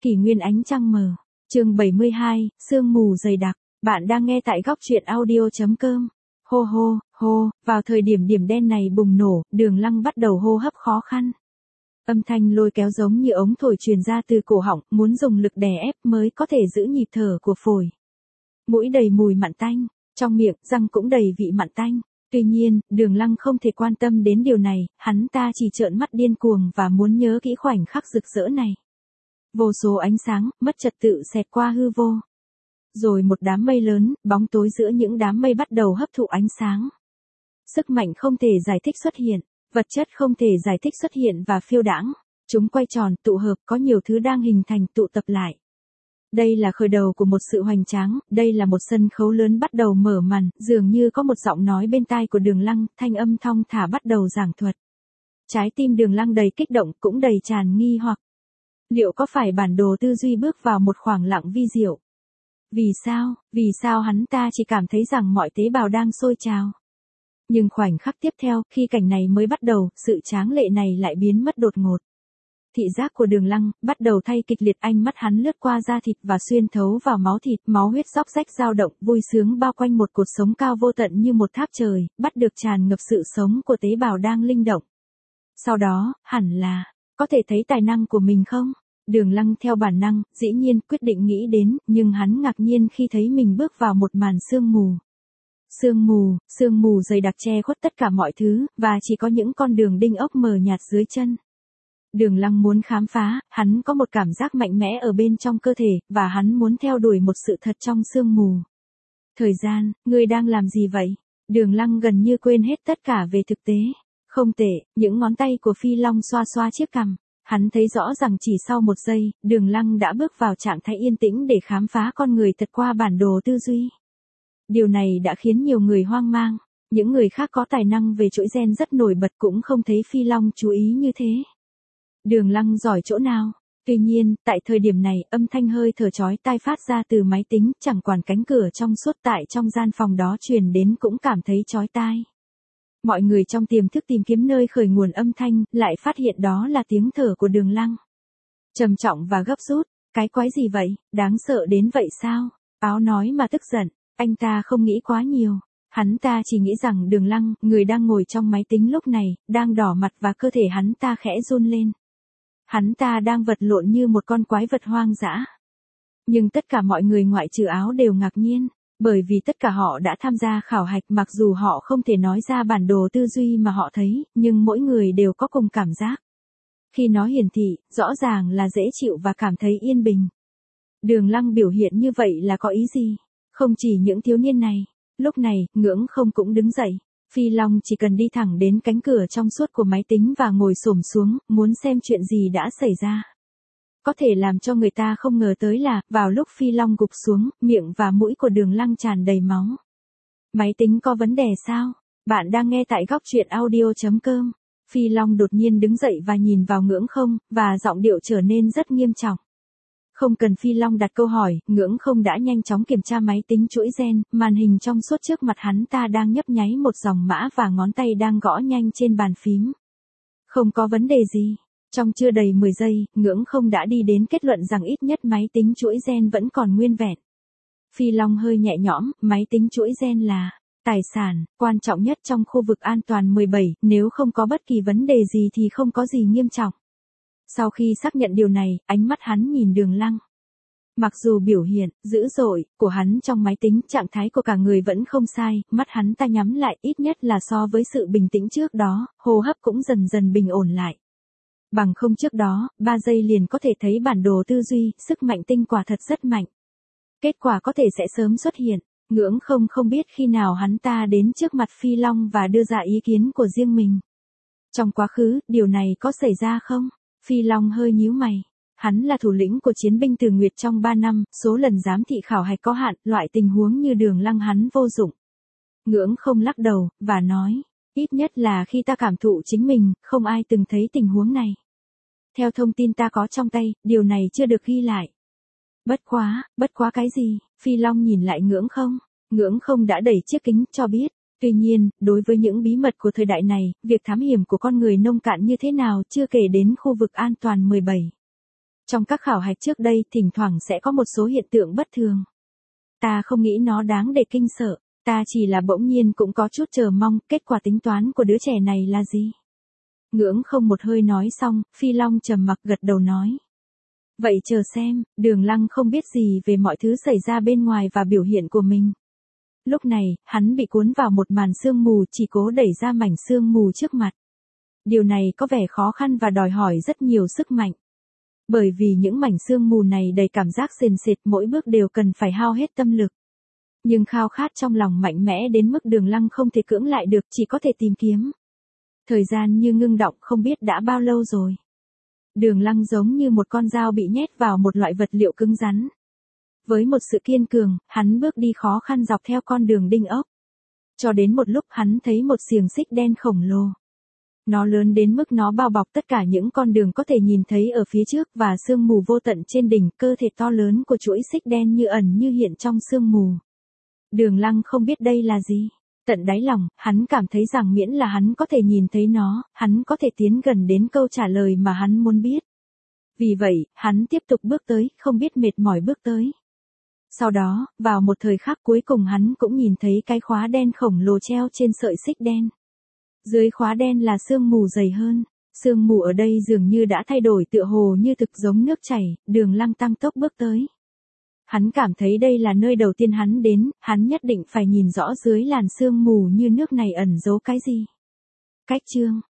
Kỷ nguyên ánh trăng mờ. Chương 72, sương mù dày đặc. Bạn đang nghe tại góc truyện audio.com. Hô hô, hô, vào thời điểm điểm đen này bùng nổ, Đường Lăng bắt đầu hô hấp khó khăn. Âm thanh lôi kéo giống như ống thổi truyền ra từ cổ họng, muốn dùng lực đè ép mới có thể giữ nhịp thở của phổi. Mũi đầy mùi mặn tanh, trong miệng, răng cũng đầy vị mặn tanh. Tuy nhiên, Đường Lăng không thể quan tâm đến điều này, hắn ta chỉ trợn mắt điên cuồng và muốn nhớ kỹ khoảnh khắc rực rỡ này. Vô số ánh sáng, mất trật tự xẹt qua hư vô. Rồi một đám mây lớn, bóng tối giữa những đám mây bắt đầu hấp thụ ánh sáng. Sức mạnh không thể giải thích xuất hiện, vật chất không thể giải thích xuất hiện và phiêu đãng. Chúng quay tròn, tụ hợp, có nhiều thứ đang hình thành tụ tập lại. Đây là khởi đầu của một sự hoành tráng, đây là một sân khấu lớn bắt đầu mở màn, dường như có một giọng nói bên tai của Đường Lăng, thanh âm thong thả bắt đầu giảng thuật. Trái tim Đường Lăng đầy kích động, cũng đầy tràn nghi hoặc. Liệu có phải bản đồ tư duy bước vào một khoảng lặng vi diệu? Vì sao hắn ta chỉ cảm thấy rằng mọi tế bào đang sôi trào? Nhưng khoảnh khắc tiếp theo, khi cảnh này mới bắt đầu, sự tráng lệ này lại biến mất đột ngột. Thị giác của Đường Lăng bắt đầu thay kịch liệt, ánh mắt hắn lướt qua da thịt và xuyên thấu vào máu thịt, máu huyết róc rách dao động, vui sướng bao quanh một cột sống cao vô tận như một tháp trời, bắt được tràn ngập sự sống của tế bào đang linh động. Sau đó, hẳn là, có thể thấy tài năng của mình không? Đường Lăng theo bản năng, dĩ nhiên quyết định nghĩ đến, nhưng hắn ngạc nhiên khi thấy mình bước vào một màn sương mù. Sương mù dày đặc che khuất tất cả mọi thứ, và chỉ có những con đường đinh ốc mờ nhạt dưới chân. Đường Lăng muốn khám phá, hắn có một cảm giác mạnh mẽ ở bên trong cơ thể, và hắn muốn theo đuổi một sự thật trong sương mù. Thời gian, ngươi đang làm gì vậy? Đường Lăng gần như quên hết tất cả về thực tế. Không tệ, những ngón tay của Phi Long xoa xoa chiếc cằm. Hắn thấy rõ rằng chỉ sau một giây, Đường Lăng đã bước vào trạng thái yên tĩnh để khám phá con người thật qua bản đồ tư duy. Điều này đã khiến nhiều người hoang mang. Những người khác có tài năng về chuỗi gen rất nổi bật cũng không thấy Phi Long chú ý như thế. Đường Lăng giỏi chỗ nào? Tuy nhiên, tại thời điểm này, âm thanh hơi thở chói tai phát ra từ máy tính, chẳng quản cánh cửa trong suốt tại trong gian phòng đó truyền đến cũng cảm thấy chói tai. Mọi người trong tiềm thức tìm kiếm nơi khởi nguồn âm thanh, lại phát hiện đó là tiếng thở của Đường Lăng. Trầm trọng và gấp rút, cái quái gì vậy, đáng sợ đến vậy sao? Áo nói mà tức giận, anh ta không nghĩ quá nhiều. Hắn ta chỉ nghĩ rằng Đường Lăng, người đang ngồi trong máy tính lúc này, đang đỏ mặt và cơ thể hắn ta khẽ run lên. Hắn ta đang vật lộn như một con quái vật hoang dã. Nhưng tất cả mọi người ngoại trừ Áo đều ngạc nhiên, bởi vì tất cả họ đã tham gia khảo hạch, mặc dù họ không thể nói ra bản đồ tư duy mà họ thấy, nhưng mỗi người đều có cùng cảm giác. Khi nó hiển thị, rõ ràng là dễ chịu và cảm thấy yên bình. Đường Lăng biểu hiện như vậy là có ý gì? Không chỉ những thiếu niên này. Lúc này, Ngưỡng Không cũng đứng dậy. Phi Long chỉ cần đi thẳng đến cánh cửa trong suốt của máy tính và ngồi xổm xuống, muốn xem chuyện gì đã xảy ra. Có thể làm cho người ta không ngờ tới là, vào lúc Phi Long gục xuống, miệng và mũi của Đường Lăng tràn đầy máu. Máy tính có vấn đề sao? Bạn đang nghe tại góc truyện audio.com. Phi Long đột nhiên đứng dậy và nhìn vào Ngưỡng Không, và giọng điệu trở nên rất nghiêm trọng. Không cần Phi Long đặt câu hỏi, Ngưỡng Không đã nhanh chóng kiểm tra máy tính chuỗi gen, màn hình trong suốt trước mặt hắn ta đang nhấp nháy một dòng mã và ngón tay đang gõ nhanh trên bàn phím. Không có vấn đề gì. Trong chưa đầy 10 giây, Ngưỡng Không đã đi đến kết luận rằng ít nhất máy tính chuỗi gen vẫn còn nguyên vẹn. Phi Long hơi nhẹ nhõm, máy tính chuỗi gen là tài sản quan trọng nhất trong khu vực an toàn 17, nếu không có bất kỳ vấn đề gì thì không có gì nghiêm trọng. Sau khi xác nhận điều này, ánh mắt hắn nhìn Đường Lăng. Mặc dù biểu hiện dữ dội của hắn trong máy tính, trạng thái của cả người vẫn không sai, mắt hắn ta nhắm lại, ít nhất là so với sự bình tĩnh trước đó, hô hấp cũng dần dần bình ổn lại. Bằng không trước đó, 3 giây liền có thể thấy bản đồ tư duy, sức mạnh tinh quả thật rất mạnh. Kết quả có thể sẽ sớm xuất hiện. Ngưỡng không biết khi nào hắn ta đến trước mặt Phi Long và đưa ra ý kiến của riêng mình. Trong quá khứ, điều này có xảy ra không? Phi Long hơi nhíu mày. Hắn là thủ lĩnh của chiến binh Từ Nguyệt trong 3 năm, số lần giám thị khảo hạch có hạn, loại tình huống như Đường Lăng hắn vô dụng. Ngưỡng Không lắc đầu, và nói, ít nhất là khi ta cảm thụ chính mình, không ai từng thấy tình huống này. Theo thông tin ta có trong tay, điều này chưa được ghi lại. Bất quá cái gì? Phi Long nhìn lại Ngưỡng Không đã đẩy chiếc kính, cho biết. Tuy nhiên, đối với những bí mật của thời đại này, việc thám hiểm của con người nông cạn như thế nào chưa kể đến khu vực an toàn 17. Trong các khảo hạch trước đây thỉnh thoảng sẽ có một số hiện tượng bất thường. Ta không nghĩ nó đáng để kinh sợ, ta chỉ là bỗng nhiên cũng có chút chờ mong kết quả tính toán của đứa trẻ này là gì. Ngưỡng không một hơi nói xong, Phi Long trầm mặc gật đầu nói. Vậy chờ xem, Đường Lăng không biết gì về mọi thứ xảy ra bên ngoài và biểu hiện của mình. Lúc này, hắn bị cuốn vào một màn sương mù chỉ cố đẩy ra mảnh sương mù trước mặt. Điều này có vẻ khó khăn và đòi hỏi rất nhiều sức mạnh. Bởi vì những mảnh sương mù này đầy cảm giác sền sệt, mỗi bước đều cần phải hao hết tâm lực. Nhưng khao khát trong lòng mạnh mẽ đến mức Đường Lăng không thể cưỡng lại được, chỉ có thể tìm kiếm. Thời gian như ngưng đọng không biết đã bao lâu rồi. Đường Lăng giống như một con dao bị nhét vào một loại vật liệu cứng rắn. Với một sự kiên cường, hắn bước đi khó khăn dọc theo con đường đinh ốc. Cho đến một lúc hắn thấy một xiềng xích đen khổng lồ. Nó lớn đến mức nó bao bọc tất cả những con đường có thể nhìn thấy ở phía trước và sương mù vô tận trên đỉnh, cơ thể to lớn của chuỗi xích đen như ẩn như hiện trong sương mù. Đường Lăng không biết đây là gì. Tận đáy lòng, hắn cảm thấy rằng miễn là hắn có thể nhìn thấy nó, hắn có thể tiến gần đến câu trả lời mà hắn muốn biết. Vì vậy, hắn tiếp tục bước tới, không biết mệt mỏi bước tới. Sau đó, vào một thời khắc cuối cùng hắn cũng nhìn thấy cái khóa đen khổng lồ treo trên sợi xích đen. Dưới khóa đen là sương mù dày hơn. Sương mù ở đây dường như đã thay đổi, tựa hồ như thực giống nước chảy. Đường Lăng tăng tốc bước tới. Hắn cảm thấy đây là nơi đầu tiên hắn đến, hắn nhất định phải nhìn rõ dưới làn sương mù như nước này ẩn giấu cái gì. Cách chương